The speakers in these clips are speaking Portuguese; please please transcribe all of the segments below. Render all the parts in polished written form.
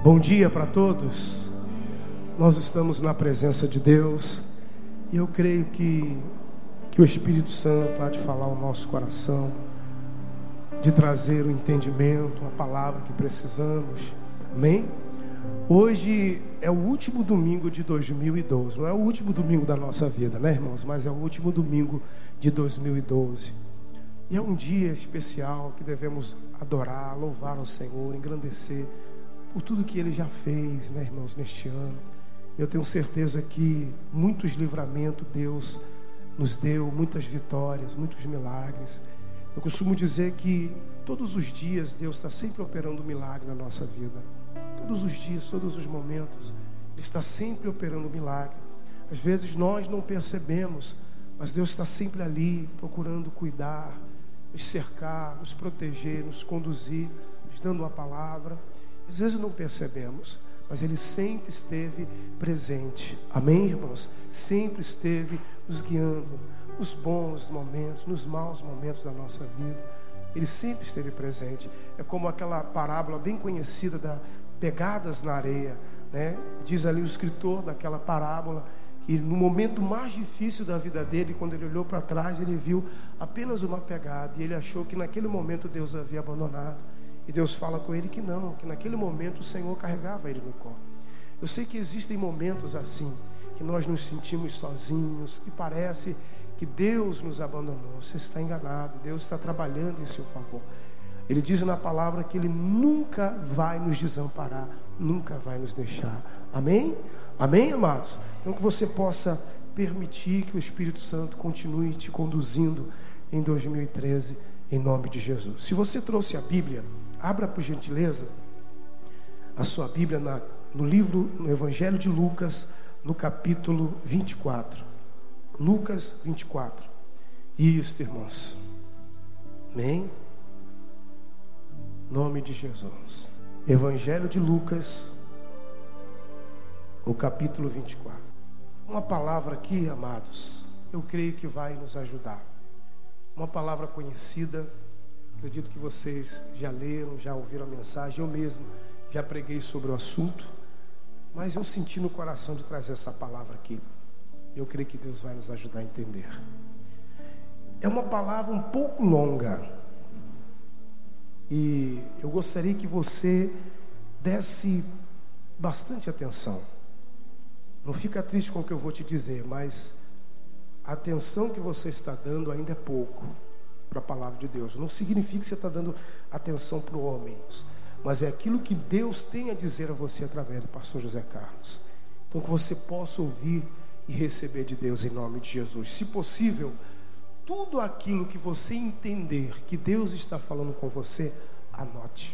Bom dia para todos. Nós estamos na presença de Deus e eu creio que o Espírito Santo há de falar ao nosso coração, de trazer o entendimento, a palavra que precisamos. Amém? Hoje é o último domingo de 2012. Não é o último domingo da nossa vida, né, irmãos? Mas é o último domingo de 2012. E é um dia especial que devemos adorar, louvar ao Senhor, engrandecer por tudo que Ele já fez, né, irmãos, neste ano. Eu tenho certeza que muitos livramentos Deus nos deu, muitas vitórias, muitos milagres. Eu costumo dizer que todos os dias Deus está sempre operando um milagre na nossa vida. Todos os dias, todos os momentos, Ele está sempre operando um milagre. Às vezes nós não percebemos, mas Deus está sempre ali, procurando cuidar, nos cercar, nos proteger, nos conduzir, nos dando uma palavra. Às vezes não percebemos, mas Ele sempre esteve presente. Amém, irmãos? Sempre esteve nos guiando, nos bons momentos, nos maus momentos da nossa vida. Ele sempre esteve presente. É como aquela parábola bem conhecida da pegadas na areia, né? Diz ali o escritor daquela parábola que no momento mais difícil da vida dele, quando ele olhou para trás, ele viu apenas uma pegada e ele achou que naquele momento Deus havia abandonado. E Deus fala com ele que não, que naquele momento o Senhor carregava ele no colo. Eu sei que existem momentos assim, que nós nos sentimos sozinhos, que parece que Deus nos abandonou. Você está enganado, Deus está trabalhando em seu favor. Ele diz na palavra que Ele nunca vai nos desamparar, nunca vai nos deixar. Amém? Amém, amados? Então que você possa permitir que o Espírito Santo continue te conduzindo em 2013, em nome de Jesus. Se você trouxe a Bíblia, abra por gentileza a sua Bíblia no Evangelho de Lucas, no capítulo 24. Lucas 24. Isso, irmãos. Amém? Em nome de Jesus. Evangelho de Lucas, o capítulo 24. Uma palavra aqui, amados, eu creio que vai nos ajudar. Uma palavra conhecida. Acredito que vocês já leram, já ouviram a mensagem. Eu mesmo já preguei sobre o assunto, mas eu senti no coração de trazer essa palavra aqui. Eu creio que Deus vai nos ajudar a entender. É uma palavra um pouco longa e eu gostaria que você desse bastante atenção. Não fica triste com o que eu vou te dizer, mas a atenção que você está dando ainda é pouco para a palavra de Deus. Não significa que você está dando atenção para o homem, mas é aquilo que Deus tem a dizer a você através do pastor José Carlos. Então que você possa ouvir e receber de Deus em nome de Jesus. Se possível, tudo aquilo que você entender que Deus está falando com você, anote.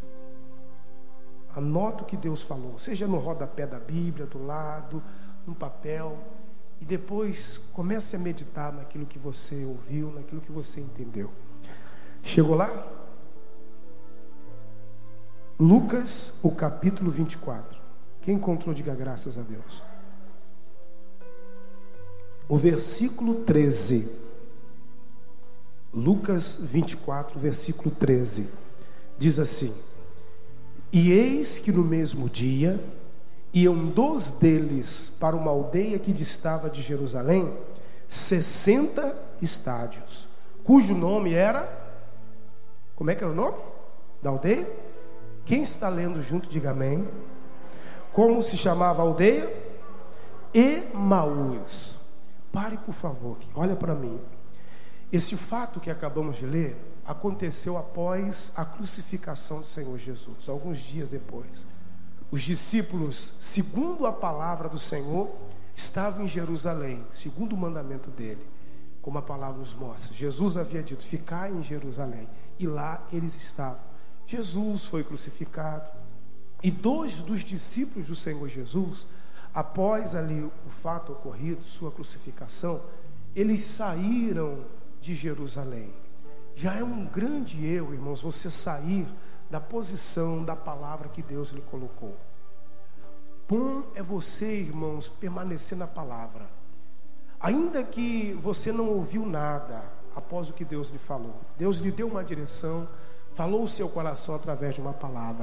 Anota o que Deus falou, seja no rodapé da Bíblia, do lado, no papel. E depois comece a meditar naquilo que você ouviu, naquilo que você entendeu. Chegou lá? Lucas, o capítulo 24. Quem encontrou, diga graças a Deus. O versículo 13. Lucas 24, versículo 13. Diz assim: E eis que no mesmo dia iam 2 deles para uma aldeia que distava de Jerusalém 60 estádios, cujo nome era... Como é que era o nome da aldeia? Quem está lendo junto, diga amém. Como se chamava a aldeia? Emaús. Pare por favor, olha para mim. Esse fato que acabamos de ler aconteceu após a crucificação do Senhor Jesus, alguns dias depois. Os discípulos, segundo a palavra do Senhor, estavam em Jerusalém, segundo o mandamento dele, como a palavra nos mostra. Jesus havia dito: ficai em Jerusalém, e lá eles estavam. Jesus foi crucificado, e 2 dos discípulos do Senhor Jesus, após ali o fato ocorrido, sua crucificação, eles saíram de Jerusalém. Já é um grande erro, irmãos, você sair da posição da palavra que Deus lhe colocou. Bom é você, irmãos, permanecer na palavra. Ainda que você não ouviu nada após o que Deus lhe falou, Deus lhe deu uma direção, falou o seu coração através de uma palavra.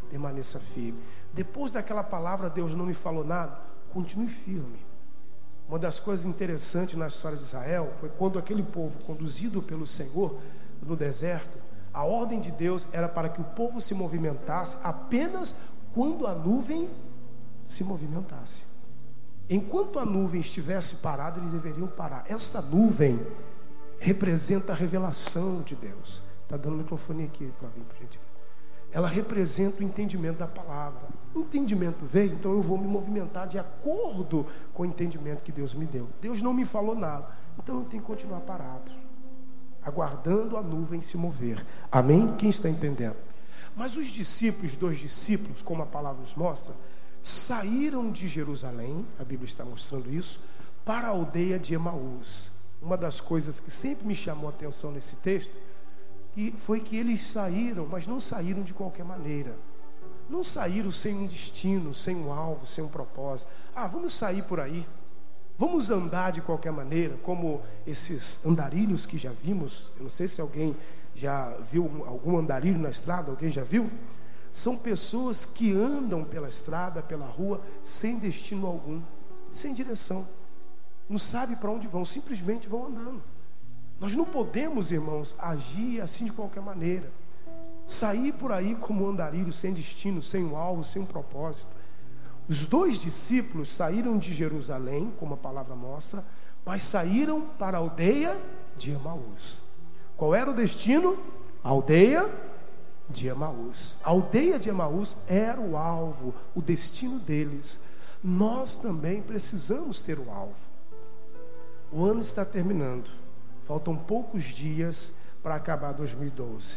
permaneça firme. Depois daquela palavra, Deus não me falou nada, continue firme. Uma das coisas interessantes na história de Israel foi quando aquele povo, conduzido pelo Senhor no deserto, a ordem de Deus era para que o povo se movimentasse apenas quando a nuvem se movimentasse. Enquanto a nuvem estivesse parada, eles deveriam parar. Essa nuvem representa a revelação de Deus. Está dando microfone aqui, Flavinho, por gentileza. Ela representa o entendimento da palavra. O entendimento veio, então eu vou me movimentar de acordo com o entendimento que Deus me deu. Deus não me falou nada, então eu tenho que continuar parado, aguardando a nuvem se mover. Amém? Quem está entendendo? Mas os discípulos, 2 discípulos, como a palavra nos mostra, saíram de Jerusalém, a Bíblia está mostrando isso, para a aldeia de Emaús. Uma das coisas que sempre me chamou a atenção nesse texto foi que eles saíram, mas não saíram de qualquer maneira. Não saíram sem um destino, sem um alvo, sem um propósito. Vamos sair por aí, vamos andar de qualquer maneira, como esses andarilhos que já vimos. Eu não sei se alguém já viu algum andarilho na estrada, alguém já viu? São pessoas que andam pela estrada, pela rua, sem destino algum, sem direção. Não sabe para onde vão, simplesmente vão andando. Nós não podemos, irmãos, agir assim de qualquer maneira. Sair por aí como um andarilho, sem destino, sem um alvo, sem um propósito. Os 2 discípulos saíram de Jerusalém, como a palavra mostra, mas saíram para a aldeia de Emaús. Qual era o destino? A aldeia de Emaús. A aldeia de Emaús era o alvo, o destino deles. Nós também precisamos ter o alvo. O ano está terminando. Faltam poucos dias para acabar 2012.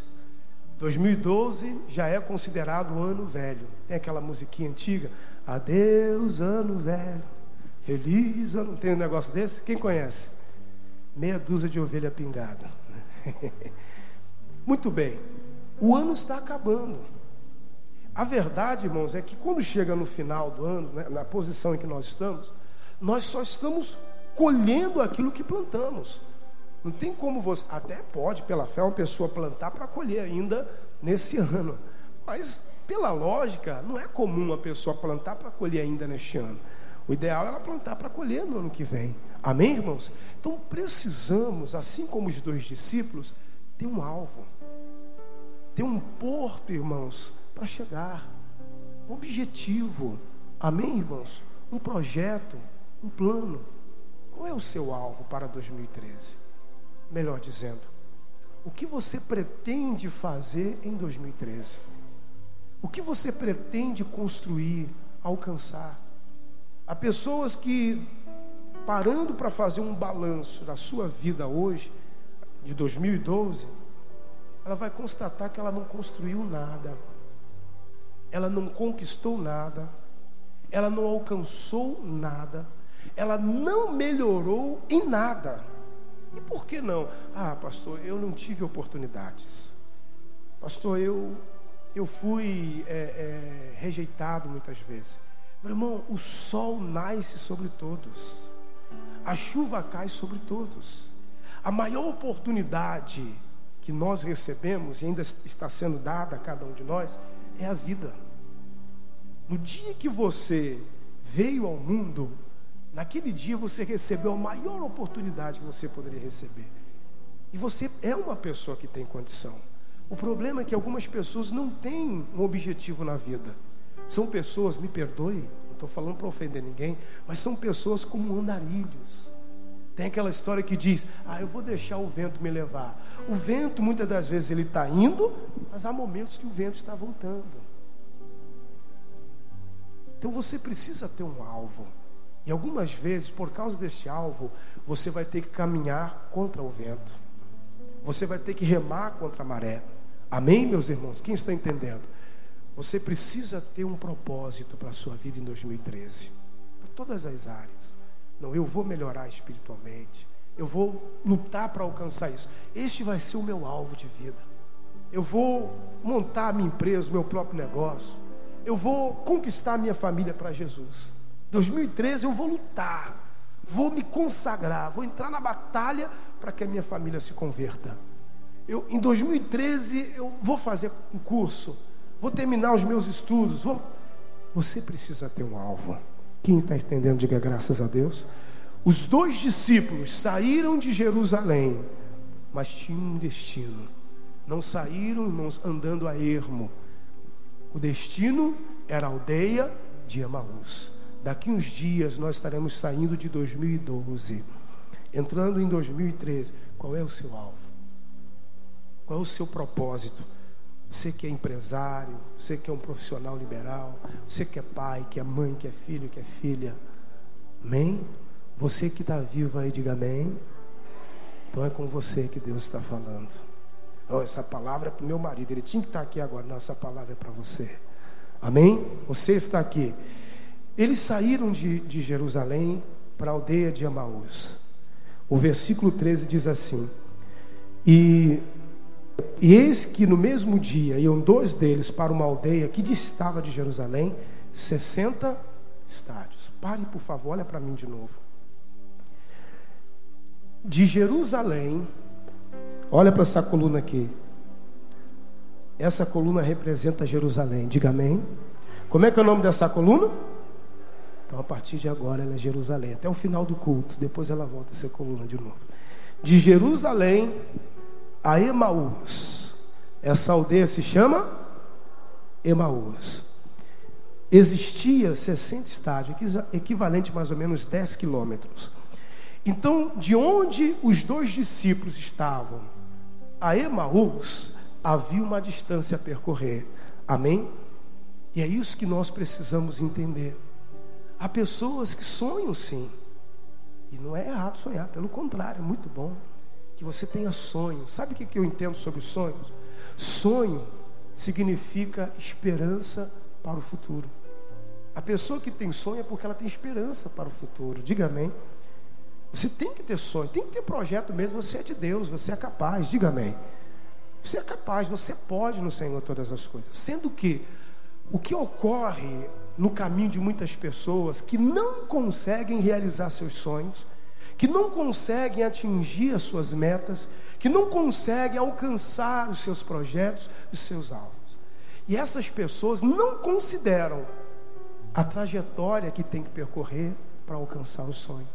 2012 já é considerado o ano velho. Tem aquela musiquinha antiga, adeus ano velho, feliz ano. Tem um negócio desse? Quem conhece? Meia dúzia de ovelha pingada. Muito bem, o ano está acabando. A verdade, irmãos, é que quando chega no final do ano, né, na posição em que nós só estamos colhendo aquilo que plantamos. Não tem como você, até pode pela fé uma pessoa plantar para colher ainda nesse ano, mas pela lógica não é comum uma pessoa plantar para colher ainda neste ano. O ideal é ela plantar para colher no ano que vem. Amém, irmãos? Então precisamos, assim como os 2 discípulos, ter um alvo, ter um porto, irmãos, para chegar, um objetivo. Amém, irmãos? Um projeto, um plano. Qual é o seu alvo para 2013? Melhor dizendo, o que você pretende fazer em 2013? O que você pretende construir, alcançar? Há pessoas que, parando para fazer um balanço da sua vida hoje, de 2012, ela vai constatar que ela não construiu nada, ela não conquistou nada, ela não alcançou nada, ela não melhorou em nada. E por que não? Pastor, eu não tive oportunidades. Pastor, eu fui rejeitado muitas vezes. Meu irmão, o sol nasce sobre todos, a chuva cai sobre todos. A maior oportunidade que nós recebemos e ainda está sendo dada a cada um de nós é a vida. No dia que você veio ao mundo, naquele dia você recebeu a maior oportunidade que você poderia receber. E você é uma pessoa que tem condição. O problema é que algumas pessoas não têm um objetivo na vida. São pessoas, me perdoe, não estou falando para ofender ninguém, mas são pessoas como andarilhos. Tem aquela história que diz, eu vou deixar o vento me levar. O vento, muitas das vezes, ele está indo, mas há momentos que o vento está voltando. Então você precisa ter um alvo. E algumas vezes, por causa desse alvo, você vai ter que caminhar contra o vento. Você vai ter que remar contra a maré. Amém, meus irmãos? Quem está entendendo? Você precisa ter um propósito para a sua vida em 2013. Para todas as áreas. Não, eu vou melhorar espiritualmente. Eu vou lutar para alcançar isso. Este vai ser o meu alvo de vida. Eu vou montar a minha empresa, o meu próprio negócio. Eu vou conquistar a minha família para Jesus. 2013 eu vou lutar, vou me consagrar, vou entrar na batalha para que a minha família se converta. Em 2013 eu vou fazer um curso, vou terminar os meus estudos. Você precisa ter um alvo. Quem está entendendo, diga graças a Deus. Os 2 discípulos saíram de Jerusalém, mas tinham um destino. Não saíram, irmãos, andando a ermo. O destino era a aldeia de Emaús. Daqui uns dias nós estaremos saindo de 2012, entrando em 2013. Qual é o seu alvo? Qual é o seu propósito? Você que é empresário, você que é um profissional liberal, você que é pai, que é mãe, que é filho, que é filha. Amém? Você que está vivo aí, diga amém. Então é com você que Deus está falando. Essa palavra é para o meu marido, ele tinha que estar aqui agora. Não, essa palavra é para você. Amém? Você está aqui. Eles saíram de Jerusalém para a aldeia de Emaús. O versículo 13 diz assim: E eis que no mesmo dia iam 2 deles para uma aldeia que distava de Jerusalém 60 estádios. Pare, por favor, olha para mim de novo. De Jerusalém, olha para essa coluna aqui. Essa coluna representa Jerusalém, diga amém. Como é que é o nome dessa coluna? Então a partir de agora ela é Jerusalém, até o final do culto, depois ela volta a ser coluna de novo. De Jerusalém a Emaús. Essa aldeia se chama Emaús. Existia 60 estádios, equivalente mais ou menos 10 quilômetros. Então, de onde os 2 discípulos estavam a Emaús, havia uma distância a percorrer. Amém? E é isso que nós precisamos entender. Há pessoas que sonham sim, e não é errado sonhar, pelo contrário, é muito bom que você tenha sonhos. Sabe o que eu entendo sobre sonhos? Sonho significa esperança para o futuro. A pessoa que tem sonho é porque ela tem esperança para o futuro. Diga amém. Você tem que ter sonho, tem que ter projeto mesmo. Você é de Deus, você é capaz, diga amém. Você é capaz, você pode no Senhor todas as coisas. Sendo que o que ocorre no caminho de muitas pessoas que não conseguem realizar seus sonhos, que não conseguem atingir as suas metas, que não conseguem alcançar os seus projetos, os seus alvos. E essas pessoas não consideram a trajetória que tem que percorrer para alcançar o sonho.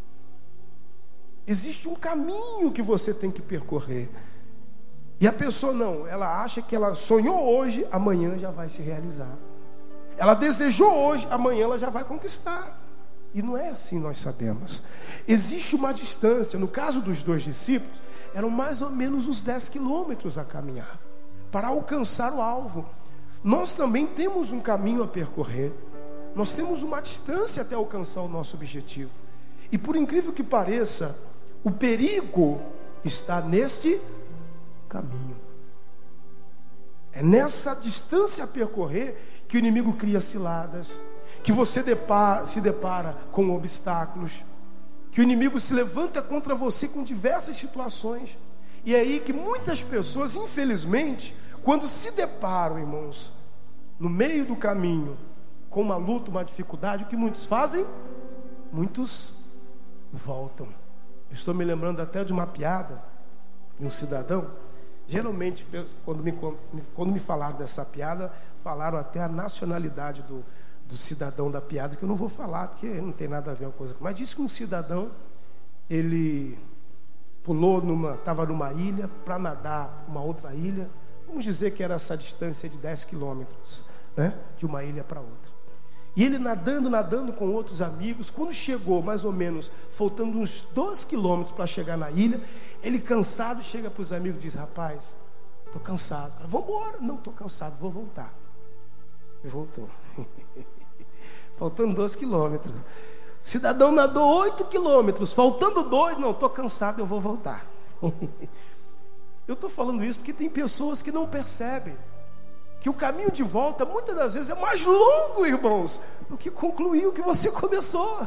Existe um caminho que você tem que percorrer. E a pessoa não, ela acha que ela sonhou hoje, amanhã já vai se realizar. Ela desejou hoje, amanhã ela já vai conquistar. E não é assim, nós sabemos. Existe uma distância. No caso dos 2 discípulos, eram mais ou menos uns 10 quilômetros a caminhar para alcançar o alvo. Nós também temos um caminho a percorrer. Nós temos uma distância até alcançar o nosso objetivo. E por incrível que pareça, o perigo está neste caminho. É nessa distância a percorrer que o inimigo cria ciladas, que você se depara com obstáculos, que o inimigo se levanta contra você com diversas situações. E é aí que muitas pessoas, infelizmente, quando se deparam, irmãos, no meio do caminho, com uma luta, uma dificuldade, o que muitos fazem? Muitos voltam. Estou me lembrando até de uma piada de um cidadão. Geralmente, quando me falaram dessa piada, falaram até a nacionalidade do cidadão da piada, que eu não vou falar, porque não tem nada a ver com a coisa. Mas disse que um cidadão, ele estava numa ilha para nadar uma outra ilha. Vamos dizer que era essa distância de 10 quilômetros, né? De uma ilha para outra. E ele nadando com outros amigos. Quando chegou, mais ou menos, faltando uns 2 quilômetros para chegar na ilha, ele cansado chega para os amigos e diz: rapaz, estou cansado. Vamos embora. Não, estou cansado, vou voltar. E voltou. Faltando 2 quilômetros. O cidadão nadou 8 quilômetros. Faltando 2, não, estou cansado, eu vou voltar. Eu estou falando isso porque tem pessoas que não percebem que o caminho de volta, muitas das vezes, é mais longo, irmãos, do que concluir o que você começou.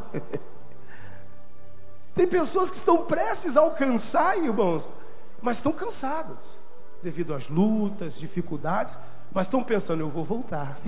Tem pessoas que estão prestes a alcançar, irmãos, mas estão cansadas, devido às lutas, dificuldades, mas estão pensando: eu vou voltar.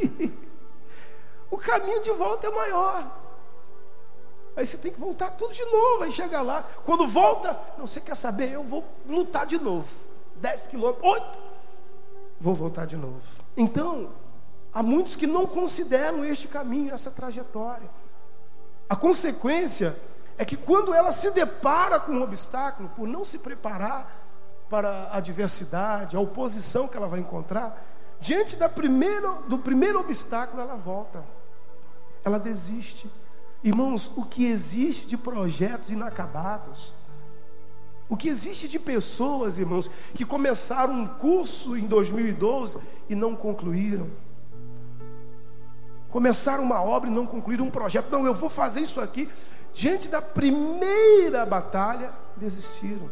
O caminho de volta é maior. Aí você tem que voltar tudo de novo, aí chega lá, quando volta, não, você quer saber, eu vou lutar de novo, 10 quilômetros, 8, vou voltar de novo. Então, há muitos que não consideram este caminho, essa trajetória. A consequência é que quando ela se depara com um obstáculo, por não se preparar para a adversidade, a oposição que ela vai encontrar, diante do primeiro obstáculo, ela volta, ela desiste. Irmãos, o que existe de projetos inacabados, o que existe de pessoas, irmãos, que começaram um curso em 2012 e não concluíram, começaram uma obra e não concluíram um projeto. Não, eu vou fazer isso aqui. Diante da primeira batalha, desistiram,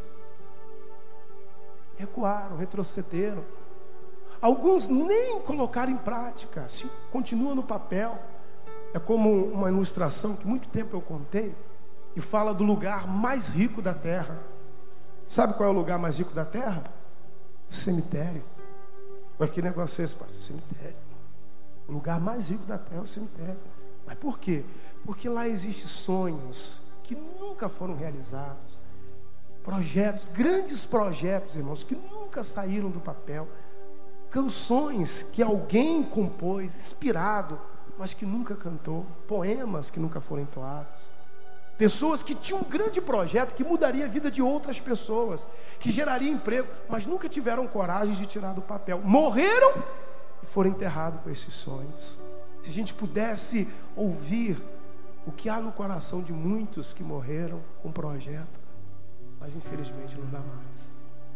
recuaram, retrocederam. Alguns nem colocaram em prática, assim, continuam no papel. É como uma ilustração que muito tempo eu contei, e fala do lugar mais rico da terra. Sabe qual é o lugar mais rico da terra? O cemitério. Mas que negócio é esse, pastor? O cemitério. O lugar mais rico da terra é o cemitério. Mas por quê? Porque lá existem sonhos que nunca foram realizados, projetos, grandes projetos, irmãos, que nunca saíram do papel, canções que alguém compôs, inspirado, mas que nunca cantou, poemas que nunca foram entoados, pessoas que tinham um grande projeto que mudaria a vida de outras pessoas, que geraria emprego, mas nunca tiveram coragem de tirar do papel, morreram e foram enterrados com esses sonhos. Se a gente pudesse ouvir o que há no coração de muitos que morreram com projeto, mas infelizmente não dá mais,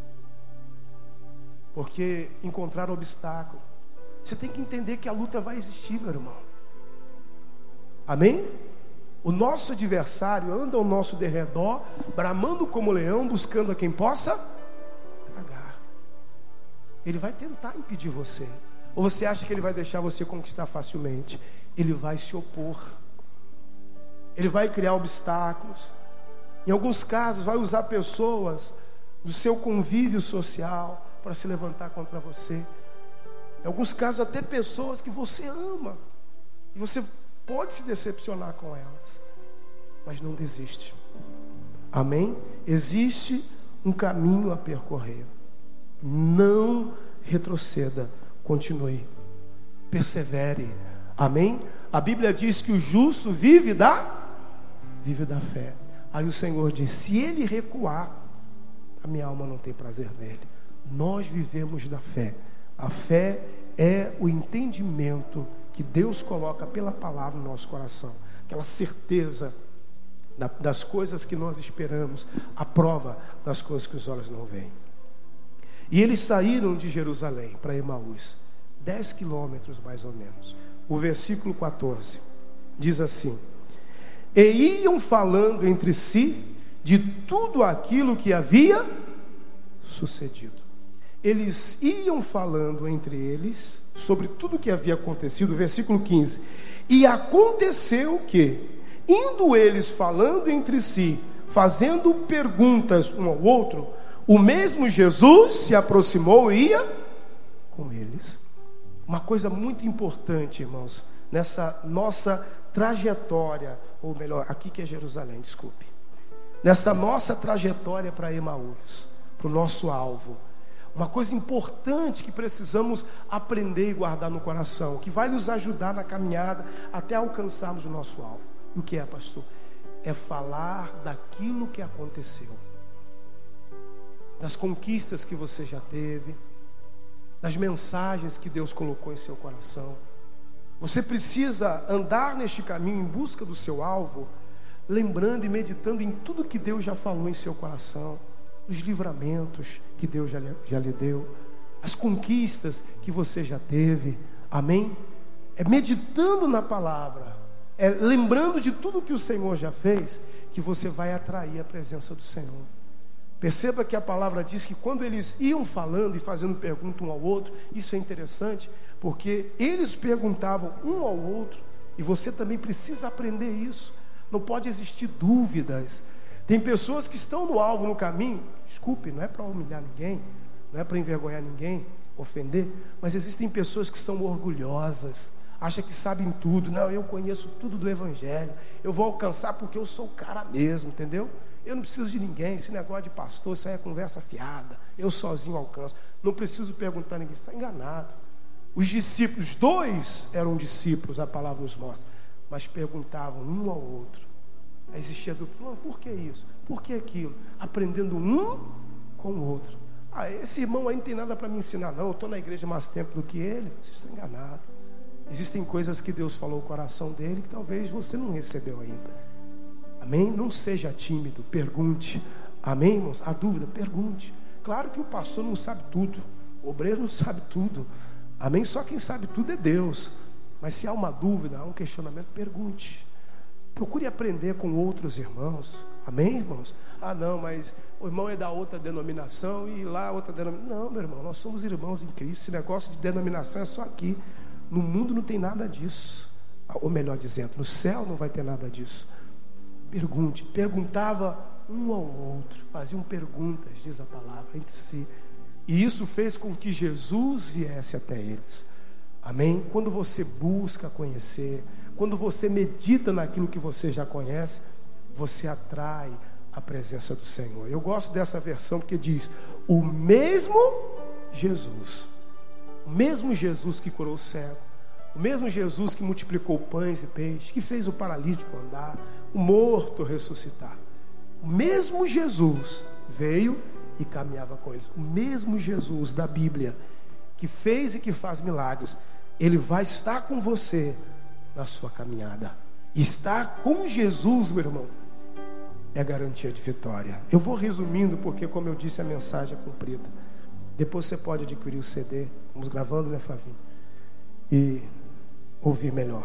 porque encontrar obstáculo, você tem que entender que a luta vai existir, meu irmão. Amém? O nosso adversário anda ao nosso derredor, bramando como leão, buscando a quem possa tragar. Ele vai tentar impedir você. Ou você acha que ele vai deixar você conquistar facilmente? Ele vai se opor. Ele vai criar obstáculos. Em alguns casos vai usar pessoas do seu convívio social para se levantar contra você. Em alguns casos até pessoas que você ama, e você pode se decepcionar com elas, mas não desiste. Amém? Existe um caminho a percorrer. Não retroceda, continue, persevere. Amém? A Bíblia diz que o justo vive da fé. Aí o Senhor diz: se ele recuar, a minha alma não tem prazer nele. Nós vivemos da fé. A fé é o entendimento que Deus coloca pela palavra no nosso coração, aquela certeza das coisas que nós esperamos, a prova das coisas que os olhos não veem. E eles saíram de Jerusalém para Emaús, 10 quilômetros mais ou menos. O versículo 14 diz assim: e iam falando entre si de tudo aquilo que havia sucedido. Eles iam falando entre eles sobre tudo o que havia acontecido. Versículo 15: e aconteceu que, indo eles falando entre si, fazendo perguntas um ao outro, o mesmo Jesus se aproximou e ia com eles. Uma coisa muito importante, irmãos, nessa nossa trajetória, ou melhor, aqui que é Jerusalém, desculpe, nessa nossa trajetória para Emaús, para o nosso alvo, uma coisa importante que precisamos aprender e guardar no coração, que vai nos ajudar na caminhada até alcançarmos o nosso alvo. E o que é, pastor? É falar daquilo que aconteceu, das conquistas que você já teve, das mensagens que Deus colocou em seu coração. Você precisa andar neste caminho em busca do seu alvo, lembrando e meditando em tudo que Deus já falou em seu coração, os livramentos que Deus já lhe deu, as conquistas que você já teve. Amém? É meditando na palavra, é lembrando de tudo que o Senhor já fez, que você vai atrair a presença do Senhor. Perceba que a palavra diz que quando eles iam falando e fazendo pergunta um ao outro, isso é interessante, porque eles perguntavam um ao outro, e você também precisa aprender isso. Não pode existir dúvidas. Tem pessoas que estão no alvo, no caminho. Desculpe, não é para humilhar ninguém, não é para envergonhar ninguém, ofender, mas existem pessoas que são orgulhosas, acham que sabem tudo. Não, eu conheço tudo do Evangelho, eu vou alcançar porque eu sou o cara mesmo, entendeu? Eu não preciso de ninguém, esse negócio de pastor, isso aí é conversa fiada, eu sozinho alcanço, não preciso perguntar a ninguém. Você está enganado. Os discípulos, 2 eram discípulos, a palavra nos mostra, mas perguntavam um ao outro. Aí existia dúvida, por que isso? Por que aquilo? Aprendendo um com o outro. Esse irmão aí não tem nada para me ensinar, não. Eu estou na igreja mais tempo do que ele. Você está enganado. Existem coisas que Deus falou no coração dele que talvez você não recebeu ainda. Amém? Não seja tímido, pergunte. Amém, irmãos? A dúvida, pergunte. Claro que o pastor não sabe tudo, o obreiro não sabe tudo. Amém? Só quem sabe tudo é Deus. Mas se há uma dúvida, há um questionamento, pergunte. Procure aprender com outros irmãos. Amém, irmãos? Não, mas o irmão é da outra denominação e lá outra denominação. Não, meu irmão, nós somos irmãos em Cristo. Esse negócio de denominação é só aqui. No mundo não tem nada disso. Ou melhor dizendo, no céu não vai ter nada disso. Pergunte. Perguntava um ao outro. Faziam perguntas, diz a palavra, entre si. E isso fez com que Jesus viesse até eles. Amém? Quando você busca conhecer, quando você medita naquilo que você já conhece, você atrai a presença do Senhor. Eu gosto dessa versão porque diz: o mesmo Jesus que curou o cego, o mesmo Jesus que multiplicou pães e peixes, que fez o paralítico andar, o morto ressuscitar, o mesmo Jesus veio e caminhava com eles. O mesmo Jesus da Bíblia, que fez e que faz milagres, ele vai estar com você na sua caminhada. Estar com Jesus, meu irmão, é garantia de vitória. Eu vou resumindo porque, como eu disse, a mensagem é comprida. Depois você pode adquirir o CD. Vamos gravando, né, Flavinho? E ouvir melhor.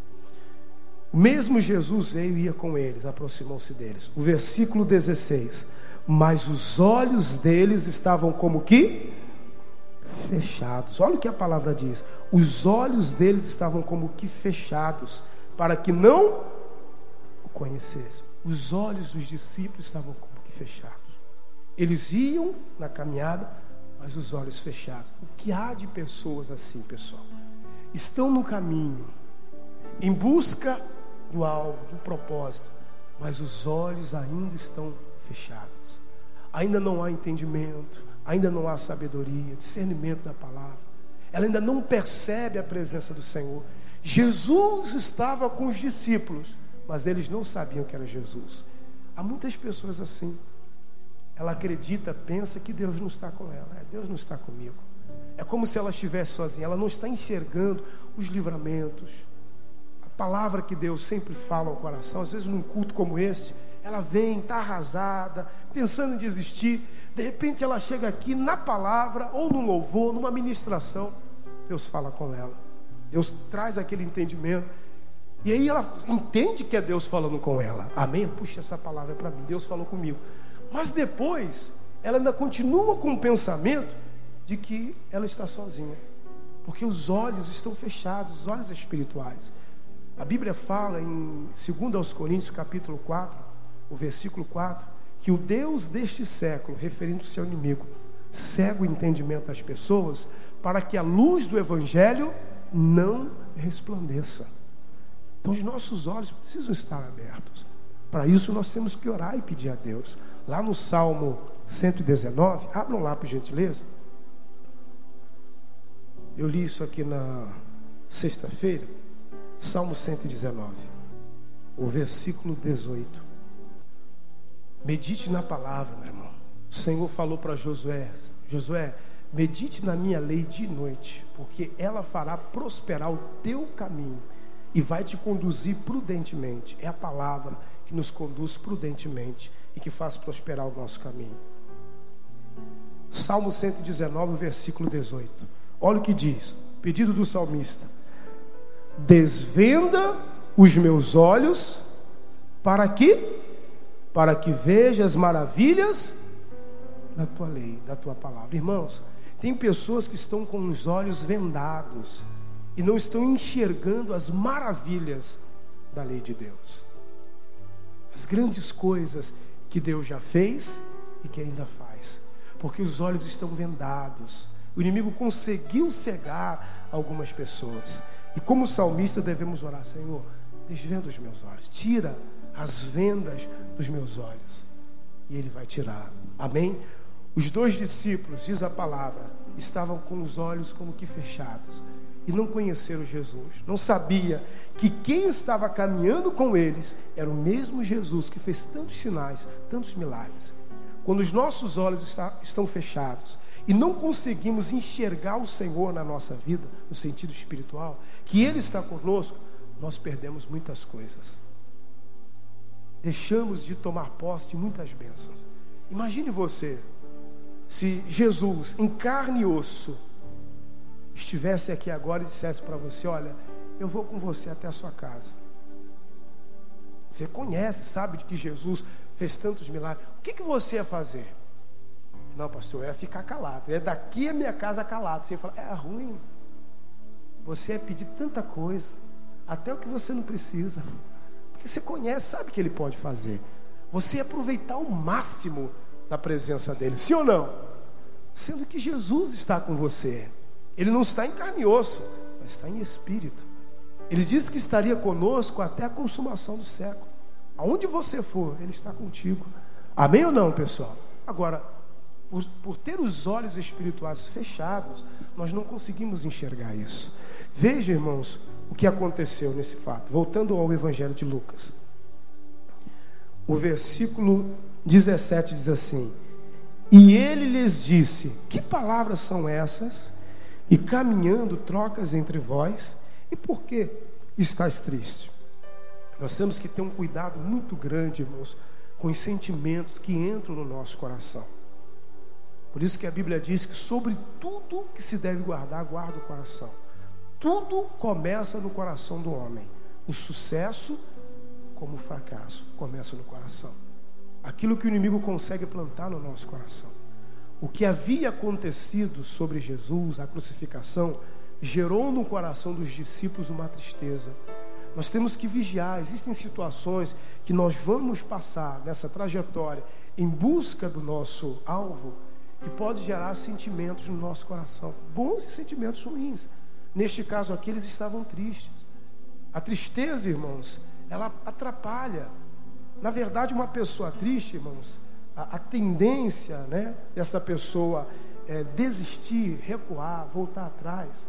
O mesmo Jesus veio e ia com eles, aproximou-se deles. O versículo 16: mas os olhos deles estavam como que fechados. Olha o que a palavra diz: os olhos deles estavam como que fechados, para que não o conhecessem. Os olhos dos discípulos estavam como que fechados. Eles iam na caminhada, mas os olhos fechados. O que há de pessoas assim, pessoal? Estão no caminho, em busca do alvo, do propósito, mas os olhos ainda estão fechados. Ainda não há entendimento, ainda não há sabedoria, discernimento da palavra. Ela ainda não percebe a presença do Senhor. Jesus estava com os discípulos, mas eles não sabiam que era Jesus. Há muitas pessoas assim. Ela acredita, pensa que Deus não está com ela. Deus não está comigo. É como se ela estivesse sozinha. Ela não está enxergando os livramentos, a palavra que Deus sempre fala ao coração. Às vezes num culto como esse, ela vem, está arrasada, pensando em desistir. De repente ela chega aqui na palavra, ou num louvor, numa ministração. Deus fala com ela. Deus traz aquele entendimento. E aí ela entende que é Deus falando com ela. Amém? Puxa, essa palavra é para mim. Deus falou comigo. Mas depois, ela ainda continua com o pensamento de que ela está sozinha. Porque os olhos estão fechados, os olhos espirituais. A Bíblia fala em 2 Coríntios capítulo 4, o versículo 4, que o Deus deste século, referindo-se ao inimigo, cega o entendimento das pessoas para que a luz do Evangelho não resplandeça. Então os nossos olhos precisam estar abertos. Para isso nós temos que orar e pedir a Deus. Lá no Salmo 119, abram lá por gentileza. Eu li isso aqui na sexta-feira. Salmo 119, o versículo 18. Medite na palavra, meu irmão. O Senhor falou para Josué: Josué, medite na minha lei de noite, porque ela fará prosperar o teu caminho e vai te conduzir prudentemente. É a palavra que nos conduz prudentemente e que faz prosperar o nosso caminho. Salmo 119, versículo 18. Olha o que diz, pedido do salmista: desvenda os meus olhos para que veja as maravilhas da tua lei, da tua palavra. Irmãos, tem pessoas que estão com os olhos vendados e não estão enxergando as maravilhas da lei de Deus, as grandes coisas que Deus já fez e que ainda faz, porque os olhos estão vendados. O inimigo conseguiu cegar algumas pessoas, e como salmista devemos orar: Senhor, desvenda os meus olhos, tira as vendas dos meus olhos, e Ele vai tirar. Amém? Os 2 discípulos, diz a palavra, estavam com os olhos como que fechados. e não conheceram Jesus. Não sabia que quem estava caminhando com eles era o mesmo Jesus que fez tantos sinais, tantos milagres. Quando os nossos olhos estão fechados e não conseguimos enxergar o Senhor na nossa vida, no sentido espiritual, que Ele está conosco, nós perdemos muitas coisas. Deixamos de tomar posse de muitas bênçãos. Imagine você, se Jesus, em carne e osso, estivesse aqui agora e dissesse para você: olha, eu vou com você até a sua casa. Você conhece, sabe de que Jesus fez tantos milagres. O que você ia fazer? Não, pastor, eu ia ficar calado. É daqui a minha casa calado. Você ia falar: é ruim. Você ia pedir tanta coisa, até o que você não precisa, porque você conhece, sabe que Ele pode fazer. Você ia aproveitar o máximo da presença dEle, sim ou não? Sendo que Jesus está com você. Ele não está em carne e osso, mas está em espírito. Ele disse que estaria conosco até a consumação do século. Aonde você for, Ele está contigo. Amém ou não, pessoal? Agora, por ter os olhos espirituais fechados, nós não conseguimos enxergar isso. Veja, irmãos, o que aconteceu nesse fato. Voltando ao Evangelho de Lucas. O versículo 17 diz assim: e ele lhes disse: que palavras são essas? E caminhando trocas entre vós, e por que estáis triste? Nós temos que ter um cuidado muito grande, irmãos, com os sentimentos que entram no nosso coração. Por isso que a Bíblia diz que sobre tudo que se deve guardar, guarda o coração. Tudo começa no coração do homem. O sucesso como o fracasso começa no coração. Aquilo que o inimigo consegue plantar no nosso coração. O que havia acontecido sobre Jesus, a crucificação, gerou no coração dos discípulos uma tristeza. Nós temos que vigiar. Existem situações que nós vamos passar nessa trajetória em busca do nosso alvo, que pode gerar sentimentos no nosso coração, bons e sentimentos ruins. Neste caso aqui, eles estavam tristes. A tristeza, irmãos, ela atrapalha. Na verdade, uma pessoa triste, irmãos, a tendência, né, dessa pessoa desistir, recuar, voltar atrás,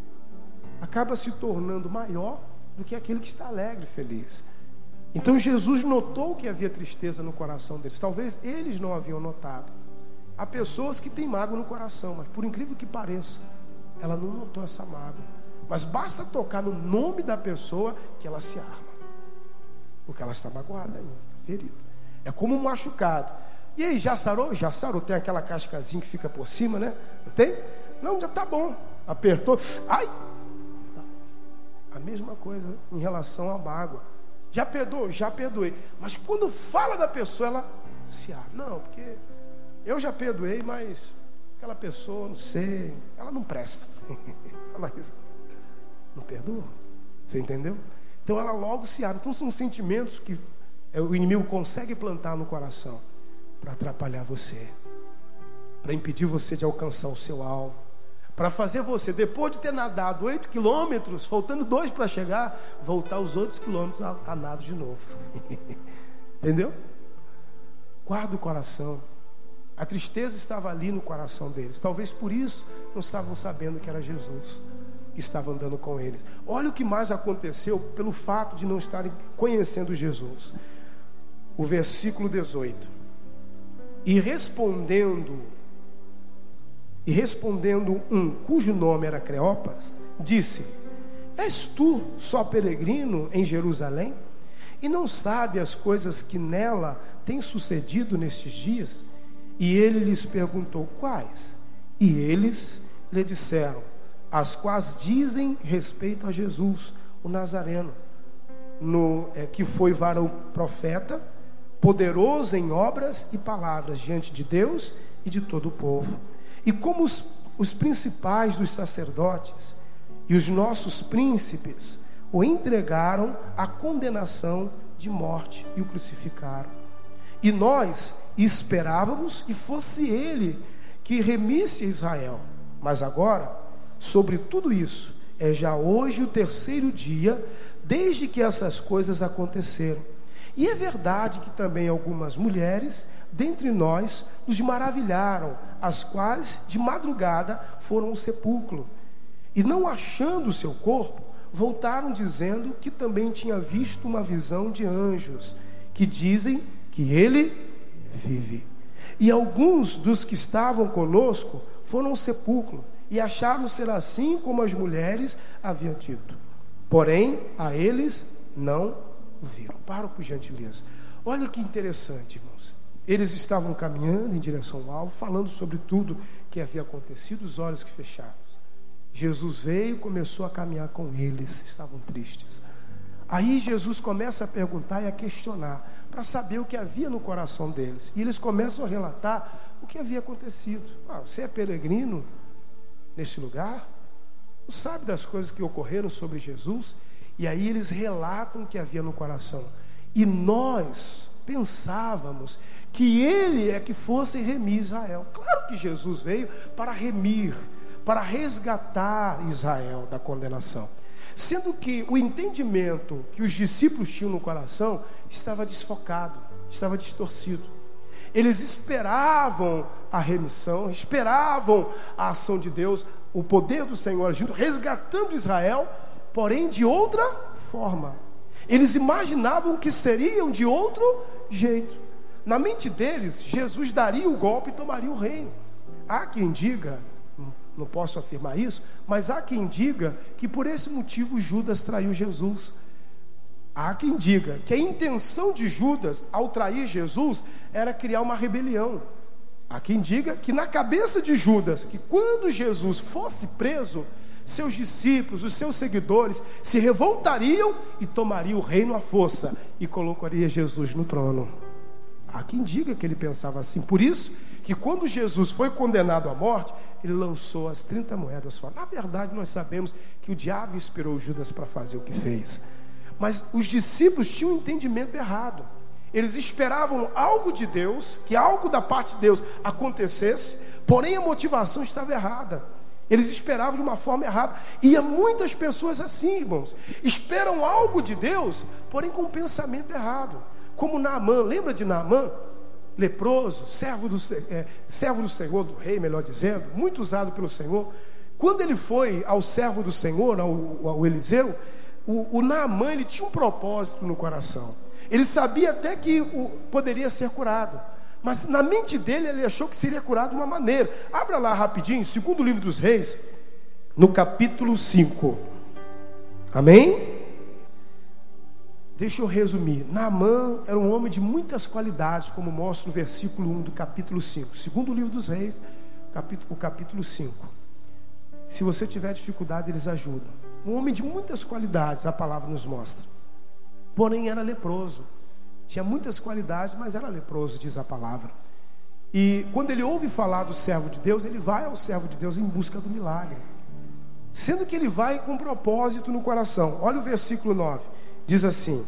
acaba se tornando maior do que aquele que está alegre, feliz. Então Jesus notou que havia tristeza no coração deles. Talvez eles não haviam notado. Há pessoas que têm mágoa no coração, mas por incrível que pareça, ela não notou essa mágoa. Mas basta tocar no nome da pessoa que ela se arma, porque ela está magoada ainda, ferida. É como um machucado. E aí, já sarou? Já sarou. Tem aquela cascazinha que fica por cima, né? Não tem? Não, já está bom. Apertou. Ai! Tá. A mesma coisa em relação à mágoa. Já perdoou? Já perdoei. Mas quando fala da pessoa, ela se arma. Não, porque eu já perdoei, mas aquela pessoa, não sei, ela não presta. Ela não perdoa. Você entendeu? Então ela logo se abre. Então são sentimentos que o inimigo consegue plantar no coração para atrapalhar você, para impedir você de alcançar o seu alvo, para fazer você, depois de ter nadado 8 quilômetros, faltando 2 para chegar, voltar os outros quilômetros a nado de novo. Entendeu? Guarda o coração. A tristeza estava ali no coração deles. Talvez por isso não estavam sabendo que era Jesus que estava andando com eles. Olha o que mais aconteceu pelo fato de não estarem conhecendo Jesus. O versículo 18. E respondendo um cujo nome era Cleopas, disse: és tu só peregrino em Jerusalém? E não sabe as coisas que nela têm sucedido nestes dias? E ele lhes perguntou: quais? E eles lhe disseram: as quais dizem respeito a Jesus, o Nazareno, que foi varão profeta, poderoso em obras e palavras diante de Deus e de todo o povo. E como os principais dos sacerdotes e os nossos príncipes o entregaram à condenação de morte e o crucificaram. E nós esperávamos que fosse ele que remisse a Israel. Mas agora, sobre tudo isso, é já hoje o 3º dia desde que essas coisas aconteceram. E é verdade que também algumas mulheres dentre nós nos maravilharam, as quais de madrugada foram ao sepulcro E não achando o seu corpo, voltaram dizendo que também tinha visto uma visão de anjos, que dizem que ele vive. E alguns dos que estavam conosco foram ao sepulcro e acharam ser assim como as mulheres haviam dito. Porém, a eles não viram. Para, por gentileza. Olha que interessante, irmãos. Eles estavam caminhando em direção ao alvo, falando sobre tudo que havia acontecido, os olhos que fechados. Jesus veio e começou a caminhar com eles, estavam tristes. Aí Jesus começa a perguntar e a questionar, para saber o que havia no coração deles. E eles começam a relatar o que havia acontecido. Você é peregrino nesse lugar? Não sabe das coisas que ocorreram sobre Jesus? E aí eles relatam o que havia no coração. E nós pensávamos que ele é que fosse remir Israel. Claro que Jesus veio para remir, para resgatar Israel da condenação. Sendo que o entendimento que os discípulos tinham no coração estava desfocado, estava distorcido. Eles esperavam a remissão, esperavam a ação de Deus, o poder do Senhor agindo, resgatando Israel, porém de outra forma. Eles imaginavam que seriam de outro jeito. Na mente deles, Jesus daria o golpe e tomaria o reino. Há quem diga, não posso afirmar isso, mas há quem diga que por esse motivo Judas traiu Jesus. Há quem diga que a intenção de Judas ao trair Jesus era criar uma rebelião. Há quem diga que na cabeça de Judas, que quando Jesus fosse preso, seus discípulos, os seus seguidores se revoltariam e tomariam o reino à força e colocaria Jesus no trono. Há quem diga que ele pensava assim. Por isso que quando Jesus foi condenado à morte, ele lançou as 30 moedas fora. Na verdade, nós sabemos que o diabo inspirou Judas para fazer o que fez. Mas os discípulos tinham um entendimento errado. Eles esperavam algo de Deus, que algo da parte de Deus acontecesse, porém a motivação estava errada. Eles esperavam de uma forma errada. E há muitas pessoas assim, irmãos, esperam algo de Deus, porém com um pensamento errado. Como Naamã, lembra de Naamã? Leproso, servo do Senhor, do rei, melhor dizendo, muito usado pelo Senhor. Quando ele foi ao servo do Senhor, ao Eliseu, o Naamã, ele tinha um propósito no coração. Ele sabia até que poderia ser curado, mas na mente dele ele achou que seria curado de uma maneira. Abra lá rapidinho, segundo livro dos Reis, no capítulo 5. Amém? Deixa eu resumir. Naamã era um homem de muitas qualidades, como mostra o versículo 1 do capítulo 5. Segundo livro dos Reis, o capítulo 5. Se você tiver dificuldade, eles ajudam. Um homem de muitas qualidades, a palavra nos mostra. Porém era leproso. Tinha muitas qualidades, mas era leproso, diz a palavra. E quando ele ouve falar do servo de Deus, ele vai ao servo de Deus em busca do milagre. Sendo que ele vai com um propósito no coração. Olha o versículo 9. Diz assim: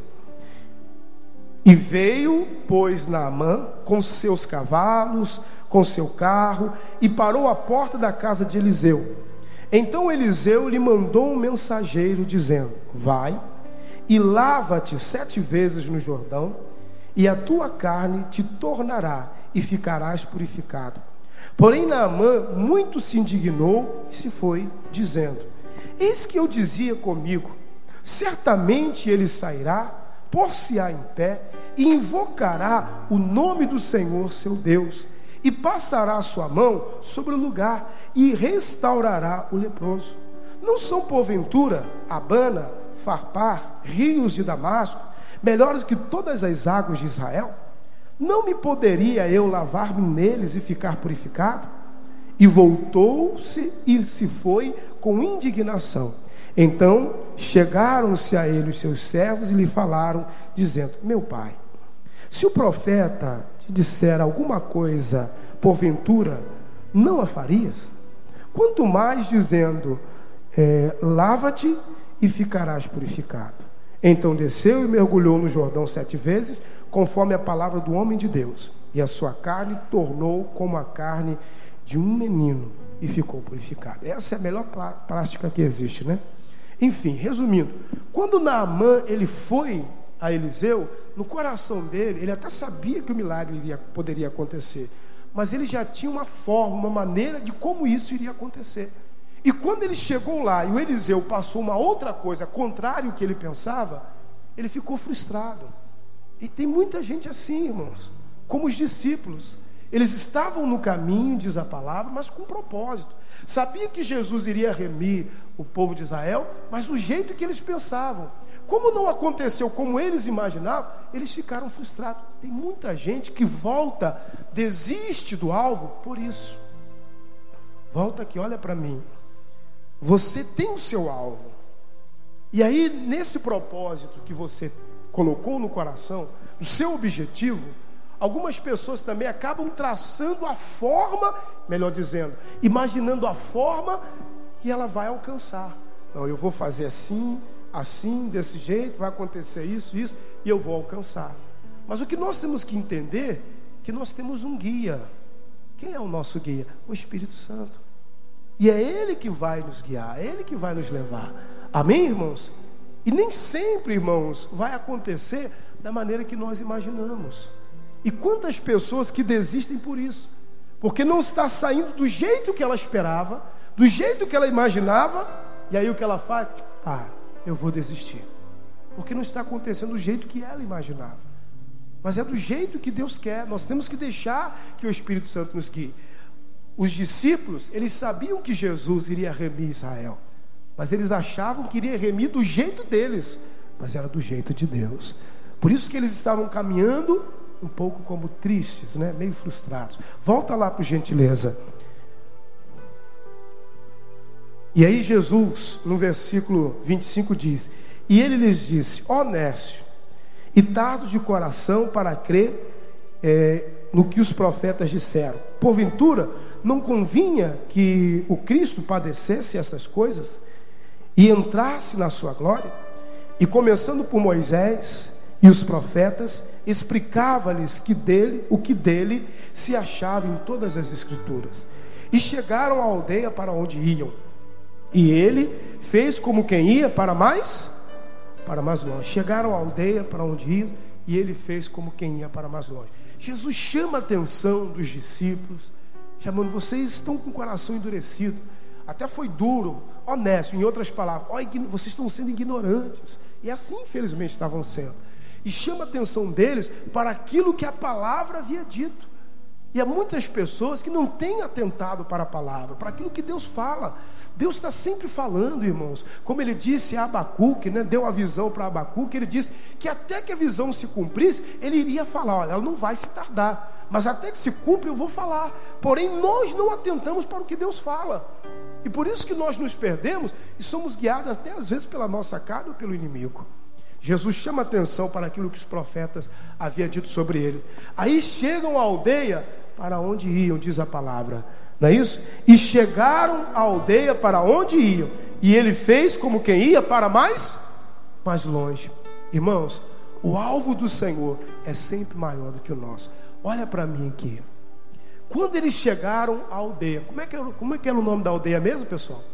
e veio, pois, Naamã com seus cavalos, com seu carro, e parou à porta da casa de Eliseu. Então Eliseu lhe mandou um mensageiro, dizendo: vai e lava-te 7 vezes no Jordão, e a tua carne te tornará, e ficarás purificado. Porém Naamã muito se indignou e se foi, dizendo: eis que eu dizia comigo, certamente ele sairá, pôr-se-á em pé, e invocará o nome do Senhor seu Deus, e passará a sua mão sobre o lugar, e restaurará o leproso. Não são porventura Abana, Farpar, rios de Damasco, melhores que todas as águas de Israel? Não me poderia eu lavar-me neles e ficar purificado? E voltou-se e se foi com indignação. Então chegaram-se a ele os seus servos e lhe falaram, dizendo: meu pai, se o profeta te disser alguma coisa, porventura, não a farias? Quanto mais dizendo: lava-te e ficarás purificado. Então desceu e mergulhou no Jordão 7 vezes, conforme a palavra do homem de Deus, e a sua carne tornou como a carne de um menino, e ficou purificado. Essa é a melhor prática que existe, né? Enfim, resumindo, quando Naamã ele foi a Eliseu, no coração dele, ele até sabia que o milagre poderia acontecer, mas ele já tinha uma forma, uma maneira de como isso iria acontecer. E quando ele chegou lá e o Eliseu passou uma outra coisa, contrário ao que ele pensava, ele ficou frustrado. E tem muita gente assim, irmãos, como os discípulos. Eles estavam no caminho, diz a palavra, mas com propósito. Sabia que Jesus iria remir o povo de Israel, mas do jeito que eles pensavam. Como não aconteceu como eles imaginavam, eles ficaram frustrados. Tem muita gente que volta, desiste do alvo por isso. Volta aqui, olha para mim. Você tem o seu alvo. E aí, nesse propósito que você colocou no coração, o seu objetivo, algumas pessoas também acabam traçando a forma, melhor dizendo, imaginando a forma que ela vai alcançar. Não, eu vou fazer assim, assim, desse jeito, vai acontecer isso, isso, e eu vou alcançar. Mas o que nós temos que entender é que nós temos um guia. Quem é o nosso guia? O Espírito Santo. E é Ele que vai nos guiar, é Ele que vai nos levar. Amém, irmãos? E nem sempre, irmãos, vai acontecer da maneira que nós imaginamos. E quantas pessoas que desistem por isso? Porque não está saindo do jeito que ela esperava, do jeito que ela imaginava, e aí o que ela faz? Eu vou desistir. Porque não está acontecendo do jeito que ela imaginava. Mas é do jeito que Deus quer. Nós temos que deixar que o Espírito Santo nos guie. Os discípulos, eles sabiam que Jesus iria remir Israel, mas eles achavam que iria remir do jeito deles, mas era do jeito de Deus. Por isso que eles estavam caminhando um pouco como tristes, né? Meio frustrados. Volta lá por gentileza. E aí Jesus, no versículo 25 diz: e ele lhes disse: ó nécio, e tardo de coração para crer no que os profetas disseram. Porventura, não convinha que o Cristo padecesse essas coisas e entrasse na sua glória? E começando por Moisés e os profetas, explicava-lhes o que dele se achava em todas as escrituras. E chegaram à aldeia para onde iam. E ele fez como quem ia para mais longe. Chegaram à aldeia para onde iam, e ele fez como quem ia para mais longe. Jesus chama a atenção dos discípulos, chamando: vocês estão com o coração endurecido. Até foi duro, honesto, em outras palavras, vocês estão sendo ignorantes. E assim, infelizmente, estavam sendo. E chama a atenção deles para aquilo que a palavra havia dito. E há muitas pessoas que não têm atentado para a palavra, para aquilo que Deus fala. Deus está sempre falando, irmãos. Como ele disse a Abacuque, né? Deu a visão para Abacuque. Ele disse que até que a visão se cumprisse, ele iria falar: olha, ela não vai se tardar, mas até que se cumpra eu vou falar. Porém nós não atentamos para o que Deus fala. E por isso que nós nos perdemos e somos guiados até às vezes pela nossa carne ou pelo inimigo. Jesus chama atenção para aquilo que os profetas haviam dito sobre eles. Aí chegam à aldeia para onde iam, diz a palavra, não é isso? E chegaram à aldeia para onde iam, e ele fez como quem ia para mais longe. Irmãos, o alvo do Senhor é sempre maior do que o nosso. Olha para mim aqui. Quando eles chegaram à aldeia, como é que era o nome da aldeia mesmo, pessoal?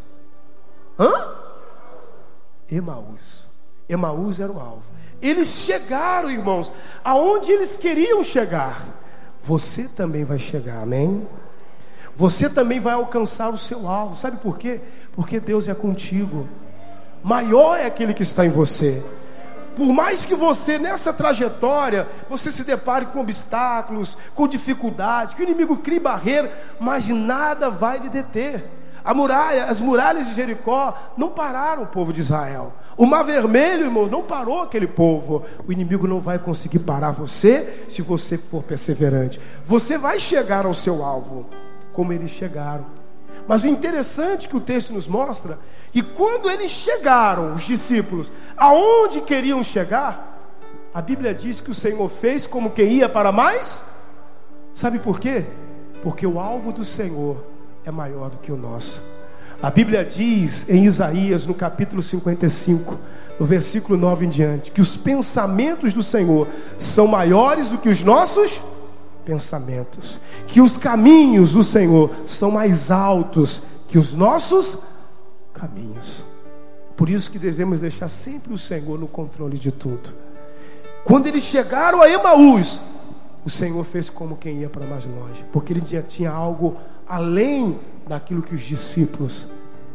Emaús. Emaús era o alvo. Eles chegaram, irmãos, aonde eles queriam chegar. Você também vai chegar, amém? Você também vai alcançar o seu alvo. Sabe por quê? Porque Deus é contigo. Maior é aquele que está em você. Por mais que você, nessa trajetória, você se depare com obstáculos, com dificuldades, que o inimigo crie barreira, mas nada vai lhe deter. As muralhas de Jericó não pararam o povo de Israel. O Mar Vermelho, irmão, não parou aquele povo. O inimigo não vai conseguir parar você se você for perseverante. Você vai chegar ao seu alvo, como eles chegaram. Mas o interessante que o texto nos mostra, que quando eles chegaram, os discípulos, aonde queriam chegar, a Bíblia diz que o Senhor fez como quem ia para mais. Sabe por quê? Porque o alvo do Senhor é maior do que o nosso. A Bíblia diz em Isaías, no capítulo 55, no versículo 9 em diante, que os pensamentos do Senhor são maiores do que os nossos pensamentos, que os caminhos do Senhor são mais altos que os nossos caminhos. Por isso que devemos deixar sempre o Senhor no controle de tudo. Quando eles chegaram a Emaús, o Senhor fez como quem ia para mais longe, porque ele já tinha algo além daquilo que os discípulos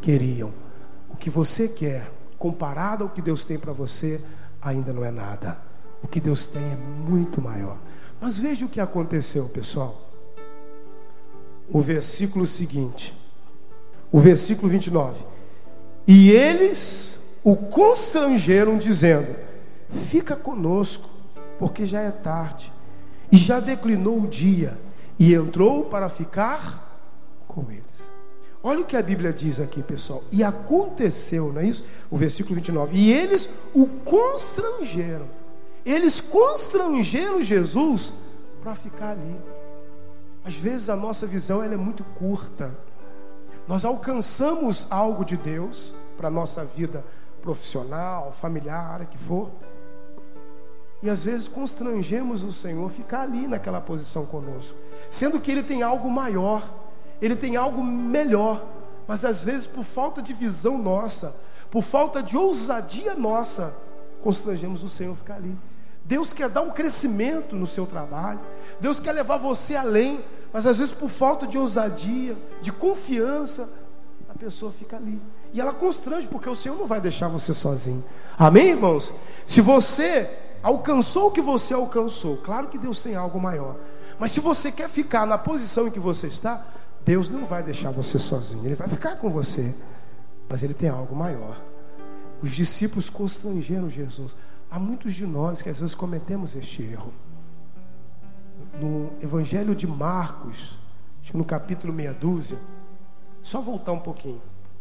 queriam. O que você quer, comparado ao que Deus tem para você, ainda não é nada. O que Deus tem é muito maior. Mas veja o que aconteceu, pessoal. O versículo seguinte, o versículo 29. E eles o constrangeram, dizendo: fica conosco, porque já é tarde, e já declinou o dia. E entrou para ficar com eles. Olha o que a Bíblia diz aqui, pessoal. E aconteceu, não é isso? O versículo 29. E eles o constrangeram. Eles constrangeram Jesus para ficar ali. Às vezes a nossa visão ela é muito curta. Nós alcançamos algo de Deus para a nossa vida profissional, familiar, área que for. E às vezes constrangemos o Senhor a ficar ali naquela posição conosco, sendo que Ele tem algo maior, Ele tem algo melhor. Mas às vezes por falta de visão nossa, por falta de ousadia nossa, constrangemos o Senhor a ficar ali. Deus quer dar um crescimento no seu trabalho, Deus quer levar você além, mas às vezes por falta de ousadia, de confiança, a pessoa fica ali. E ela constrange, porque o Senhor não vai deixar você sozinho. Amém, irmãos? Se você alcançou o que você alcançou, claro que Deus tem algo maior. Mas se você quer ficar na posição em que você está, Deus não vai deixar você sozinho. Ele vai ficar com você, mas Ele tem algo maior. Os discípulos constrangeram Jesus. Há muitos de nós que às vezes cometemos este erro. No Evangelho de Marcos, acho que no capítulo meia dúzia, só voltar um pouquinho.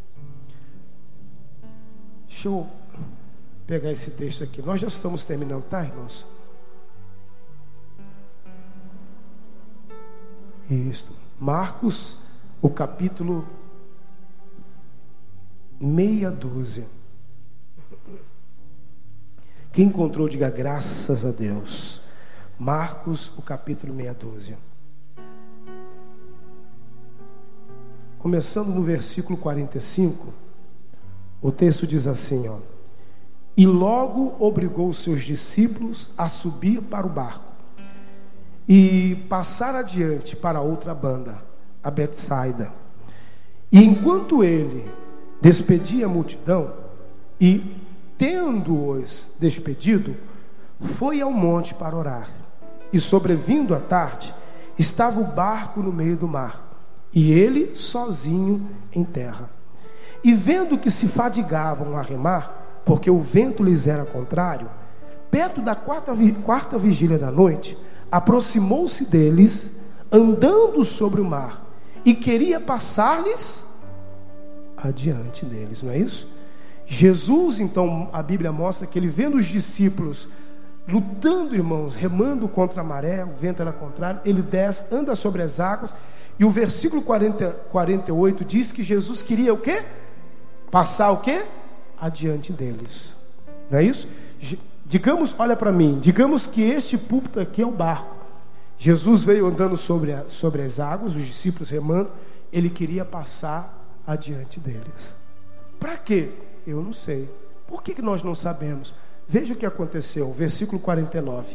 Deixa eu pegar esse texto aqui. Nós já estamos terminando, tá, irmãos? Isso. Marcos, o capítulo meia dúzia. Quem encontrou, diga graças a Deus. Marcos, o capítulo meia dúzia. Começando no versículo 45, o texto diz assim, ó: e logo obrigou os seus discípulos a subir para o barco e passar adiante para outra banda, a Betsaida. E enquanto ele despedia a multidão, e tendo-os despedido, foi ao monte para orar. E sobrevindo a tarde, estava o barco no meio do mar, e ele sozinho em terra. E vendo que se fadigavam a remar, porque o vento lhes era contrário, perto da quarta vigília da noite, aproximou-se deles, andando sobre o mar, e queria passar-lhes adiante deles, não é isso? Jesus, então, a Bíblia mostra que ele, vendo os discípulos lutando, irmãos, remando contra a maré, o vento era contrário, ele desce, anda sobre as águas, e o versículo 48 diz que Jesus queria o quê? Passar o quê? Adiante deles, não é isso? Digamos, olha para mim, digamos que este púlpito aqui é o barco. Jesus veio andando sobre as águas, os discípulos remando, ele queria passar adiante deles. Para quê? Eu não sei. Por que nós não sabemos? Veja o que aconteceu, versículo 49.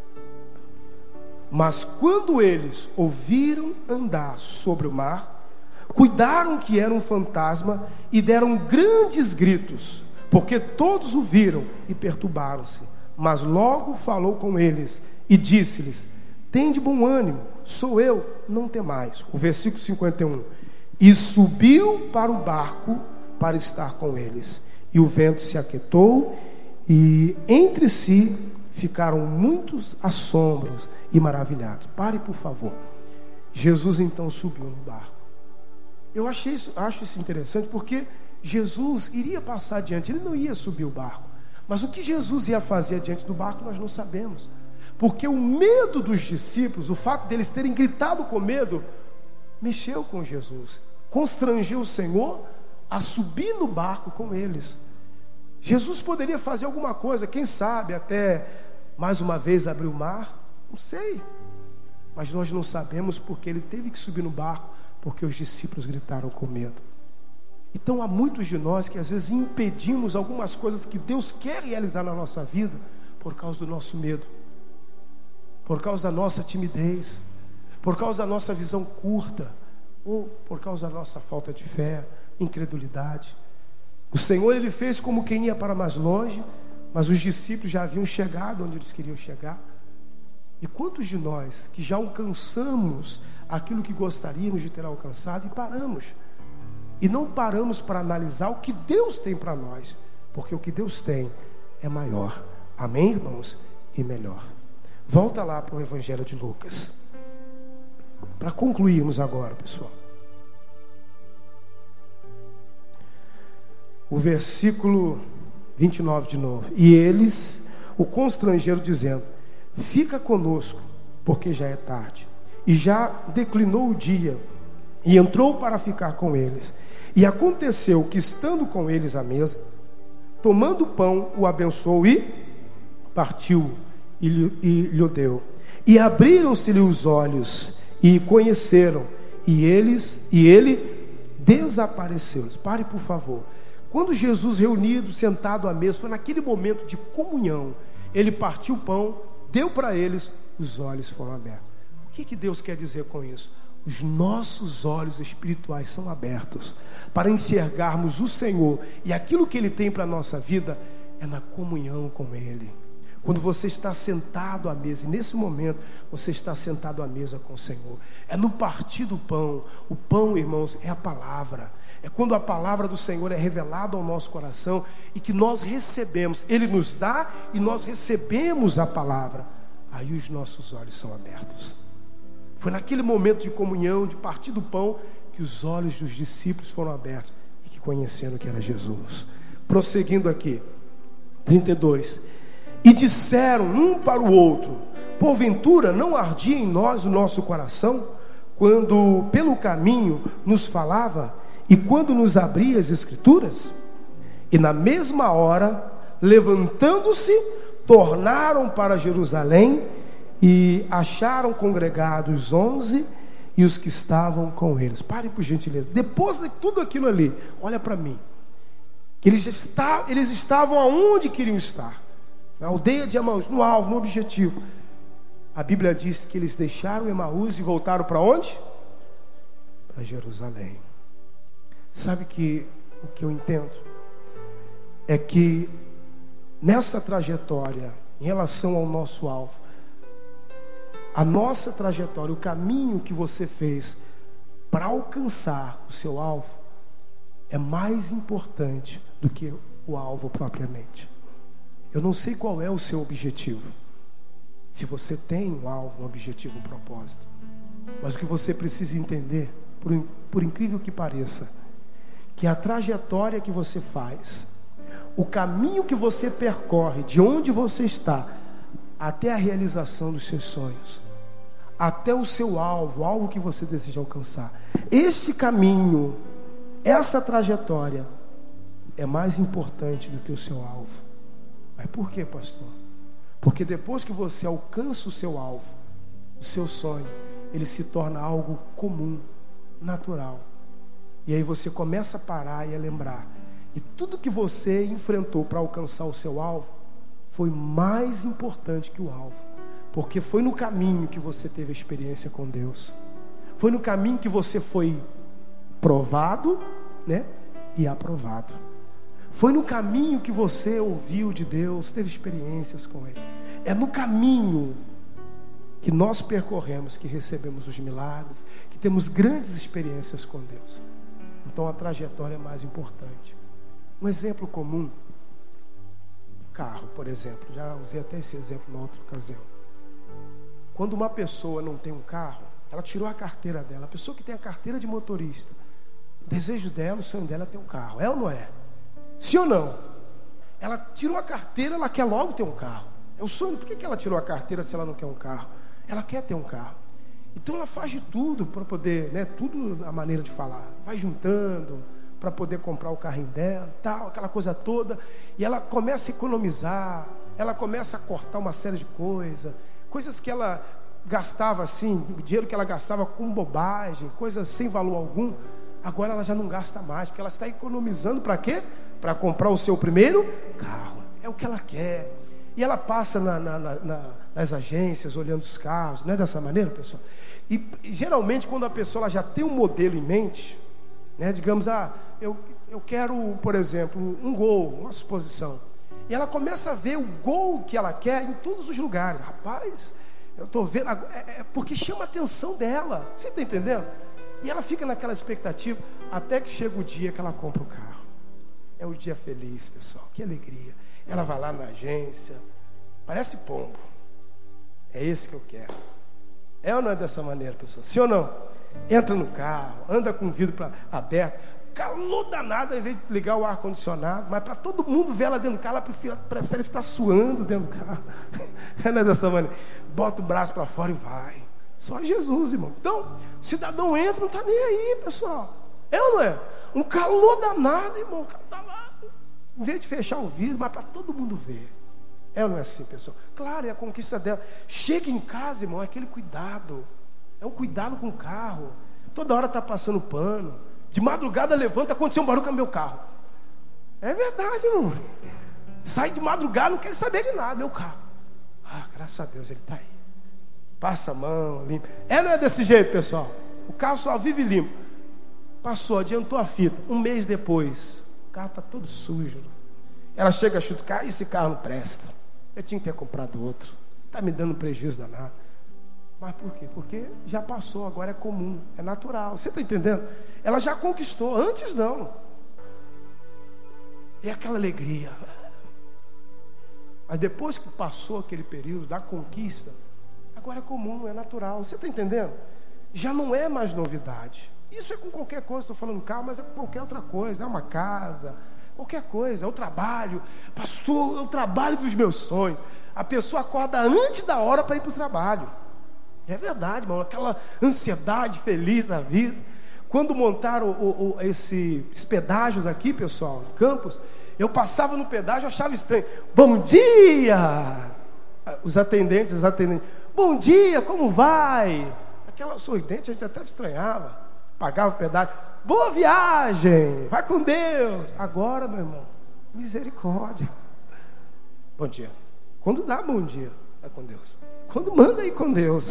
Mas quando eles ouviram andar sobre o mar, cuidaram que era um fantasma e deram grandes gritos, porque todos o viram e perturbaram-se. Mas logo falou com eles e disse-lhes: tende bom ânimo, sou eu, não temais. O versículo 51. E subiu para o barco para estar com eles. E o vento se aquietou, e entre si ficaram muitos assombros e maravilhados. Pare, por favor. Jesus então subiu no barco. Eu acho isso interessante, porque Jesus iria passar adiante, ele não ia subir o barco. Mas o que Jesus ia fazer diante do barco nós não sabemos. Porque o medo dos discípulos, o fato deles terem gritado com medo, mexeu com Jesus, constrangeu o Senhor a subir no barco com eles. Jesus poderia fazer alguma coisa, quem sabe até mais uma vez abrir o mar, não sei. Mas nós não sabemos, porque ele teve que subir no barco, porque os discípulos gritaram com medo. Então há muitos de nós que às vezes impedimos algumas coisas que Deus quer realizar na nossa vida por causa do nosso medo, por causa da nossa timidez, por causa da nossa visão curta, ou por causa da nossa falta de fé, incredulidade. O Senhor, Ele fez como quem ia para mais longe, mas os discípulos já haviam chegado onde eles queriam chegar. E quantos de nós que já alcançamos aquilo que gostaríamos de ter alcançado e paramos? E não paramos para analisar o que Deus tem para nós, porque o que Deus tem é maior. Amém, irmãos? E melhor. Volta lá para o Evangelho de Lucas. Para concluirmos agora, pessoal. O versículo 29 de novo. E eles o constrangeram dizendo: fica conosco, porque já é tarde. E já declinou o dia. E entrou para ficar com eles. E aconteceu que, estando com eles à mesa, tomando o pão, o abençoou e partiu e lhe deu. E abriram-se-lhe os olhos e conheceram. E ele desapareceu. Pare, por favor. Quando Jesus, reunido, sentado à mesa, foi naquele momento de comunhão, ele partiu o pão, deu para eles, os olhos foram abertos. O que Deus quer dizer com isso? Os nossos olhos espirituais são abertos para enxergarmos o Senhor, e aquilo que Ele tem para a nossa vida é na comunhão com Ele. Quando você está sentado à mesa, e nesse momento você está sentado à mesa com o Senhor, é no partir do pão. O pão, irmãos, é a palavra. É quando a palavra do Senhor é revelada ao nosso coração e que nós recebemos. Ele nos dá e nós recebemos a palavra. Aí os nossos olhos são abertos. Foi naquele momento de comunhão, de partir do pão, que os olhos dos discípulos foram abertos e que conheceram que era Jesus. Prosseguindo aqui, 32. E disseram um para o outro: porventura não ardia em nós o nosso coração, quando pelo caminho nos falava e quando nos abria as Escrituras? E na mesma hora, levantando-se, tornaram para Jerusalém e acharam congregados 11 e os que estavam com eles. Pare, por gentileza. Depois de tudo aquilo ali, olha para mim, que eles estavam aonde queriam estar, na aldeia de Emaús, no alvo, no objetivo. A Bíblia diz que eles deixaram Emaús e voltaram para onde? Para Jerusalém. Sabe que o que eu entendo é que nessa trajetória, em relação ao nosso alvo, a nossa trajetória, o caminho que você fez para alcançar o seu alvo é mais importante do que o alvo propriamente. Eu não sei qual é o seu objetivo, se você tem um alvo, um objetivo, um propósito, mas o que você precisa entender, por incrível que pareça, que a trajetória que você faz, o caminho que você percorre, de onde você está até a realização dos seus sonhos, até o seu alvo, o alvo que você deseja alcançar, esse caminho, essa trajetória é mais importante do que o seu alvo. Mas por quê, pastor? Porque depois que você alcança o seu alvo, o seu sonho, ele se torna algo comum, natural. E aí você começa a parar e a lembrar. E tudo que você enfrentou para alcançar o seu alvo foi mais importante que o alvo. Porque foi no caminho que você teve a experiência com Deus. Foi no caminho que você foi provado, né? E aprovado. Foi no caminho que você ouviu de Deus, teve experiências com Ele. É no caminho que nós percorremos que recebemos os milagres, que temos grandes experiências com Deus. Então a trajetória é mais importante. Um exemplo comum, carro, por exemplo. Já usei até esse exemplo em outra ocasião. Quando uma pessoa não tem um carro, ela tirou a carteira dela. A pessoa que tem a carteira de motorista, o desejo dela, o sonho dela é ter um carro. É ou não é? Sim ou não? Ela tirou a carteira, ela quer logo ter um carro. É o sonho. Por que ela tirou a carteira se ela não quer um carro? Ela quer ter um carro. Então ela faz de tudo para poder, né? Tudo a maneira de falar. Vai juntando para poder comprar o carrinho dela, tal, aquela coisa toda. E ela começa a economizar. Ela começa a cortar uma série de coisas que ela gastava assim, dinheiro que ela gastava com bobagem, coisas sem valor algum. Agora ela já não gasta mais, porque ela está economizando para quê? Para comprar o seu primeiro carro. É o que ela quer. E ela passa nas agências olhando os carros. Não é dessa maneira, pessoal? E geralmente quando a pessoa ela já tem um modelo em mente, né? Digamos, eu quero, por exemplo, um gol, uma suposição. E ela começa a ver o gol que ela quer em todos os lugares. Rapaz, eu estou vendo, porque chama a atenção dela. Você está entendendo? E ela fica naquela expectativa, até que chega o dia que ela compra o carro. É o dia feliz, pessoal, que alegria. Ela vai lá na agência, parece pombo. É esse que eu quero. É ou não é dessa maneira, pessoal? Sim ou não? Entra no carro, anda com o vidro aberto, calor danado, em vez de ligar o ar-condicionado, mas para todo mundo ver ela dentro do carro, ela prefere estar suando dentro do carro. Não é dessa maneira. Bota o braço para fora e vai. Só Jesus, irmão. Então, o cidadão entra, não está nem aí, pessoal. É ou não é? Um calor danado, irmão. O cara está lá, em vez de fechar o vidro, mas para todo mundo ver. É ou não é assim, pessoal? Claro, é a conquista dela. Chega em casa, irmão, é aquele cuidado. É um cuidado com o carro. Toda hora está passando pano. De madrugada levanta, aconteceu um barulho com o meu carro. É verdade, irmão. Sai de madrugada, não quer saber de nada, meu carro. Graças a Deus, ele está aí. Passa a mão, limpa. Não é desse jeito, pessoal. O carro só vive limpo. Passou, adiantou a fita. Um mês depois, o carro está todo sujo. Ela chega, chuta o carro, esse carro não presta. Eu tinha que ter comprado outro. Está me dando prejuízo danado. Mas por quê? Porque já passou, agora é comum, é natural. Você está entendendo? Ela já conquistou, antes não. E aquela alegria. Mas depois que passou aquele período da conquista, agora é comum, é natural. Você está entendendo? Já não é mais novidade. Isso é com qualquer coisa, estou falando carro, mas é com qualquer outra coisa. É uma casa, qualquer coisa, é o trabalho. Pastor, é o trabalho dos meus sonhos. A pessoa acorda antes da hora para ir para o trabalho. É verdade, irmão, aquela ansiedade feliz da vida. Quando montaram esses pedágios aqui, pessoal, em Campos, eu passava no pedágio, achava estranho. Bom dia! Os atendentes, bom dia, como vai? Aquela sorridente, a gente até estranhava. Pagava o pedágio. Boa viagem, vai com Deus. Agora, meu irmão, misericórdia. Bom dia. Quando dá bom dia, vai com Deus. Quando manda ir com Deus.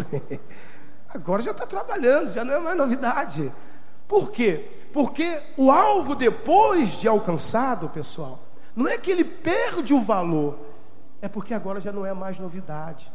Agora já está trabalhando, já não é mais novidade. Por quê? Porque o alvo depois de alcançado, pessoal, não é que ele perde o valor, é porque agora já não é mais novidade.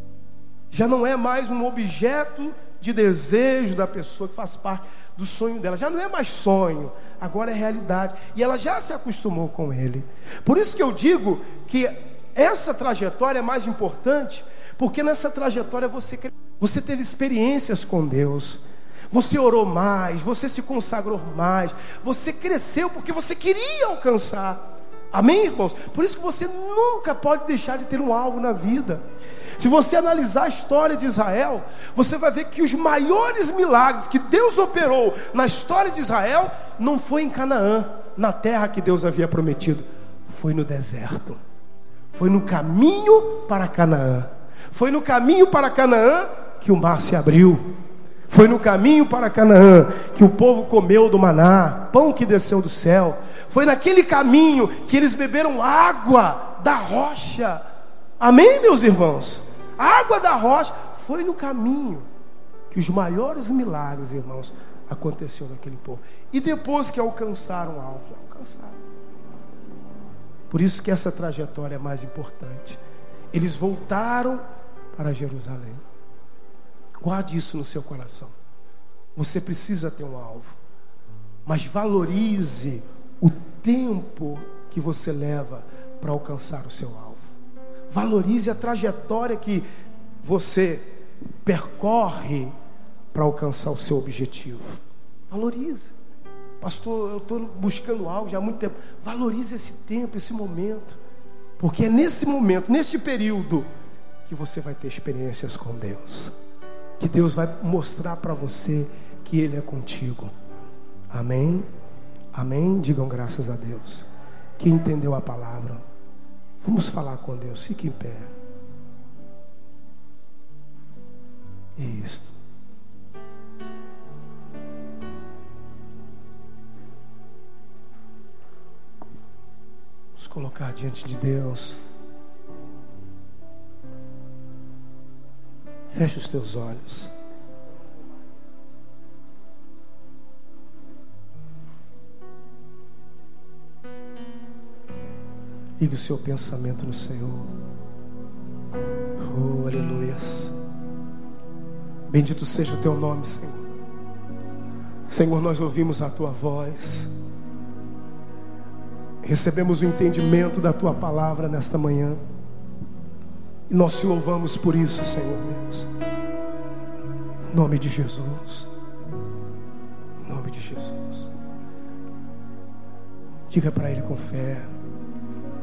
Já não é mais um objeto de desejo da pessoa que faz parte do sonho dela. Já não é mais sonho, agora é realidade. E ela já se acostumou com ele. Por isso que eu digo que essa trajetória é mais importante, porque nessa trajetória você teve experiências com Deus. Você orou mais, você se consagrou mais, você cresceu porque você queria alcançar. Amém, irmãos? Por isso que você nunca pode deixar de ter um alvo na vida. Se você analisar a história de Israel, você vai ver que os maiores milagres que Deus operou na história de Israel não foi em Canaã, na terra que Deus havia prometido. Foi no deserto. Foi no caminho para Canaã. Foi no caminho para Canaã que o mar se abriu. Foi no caminho para Canaã que o povo comeu do maná, pão que desceu do céu. Foi naquele caminho que eles beberam água da rocha. Amém, meus irmãos? A água da rocha. Foi no caminho que os maiores milagres, irmãos, aconteceram naquele povo. E depois que alcançaram o alvo, alcançaram. Por isso que essa trajetória é mais importante. Eles voltaram para Jerusalém. Guarde isso no seu coração. Você precisa ter um alvo, mas valorize o tempo que você leva para alcançar o seu alvo. Valorize a trajetória que você percorre para alcançar o seu objetivo. Valorize. Pastor, eu estou buscando algo já há muito tempo. Valorize esse tempo, esse momento, porque é nesse momento, nesse período, que você vai ter experiências com Deus, que Deus vai mostrar para você que Ele é contigo. Amém? Amém? Digam graças a Deus. Quem entendeu a palavra, vamos falar com Deus. Fique em pé. Isso. Vamos colocar diante de Deus. Feche os teus olhos. Ligue o seu pensamento no Senhor. Oh, aleluias. Bendito seja o teu nome, Senhor. Senhor, nós ouvimos a tua voz. Recebemos o entendimento da tua palavra nesta manhã. E nós te louvamos por isso, Senhor Deus. Em nome de Jesus. Em nome de Jesus. Diga para Ele com fé.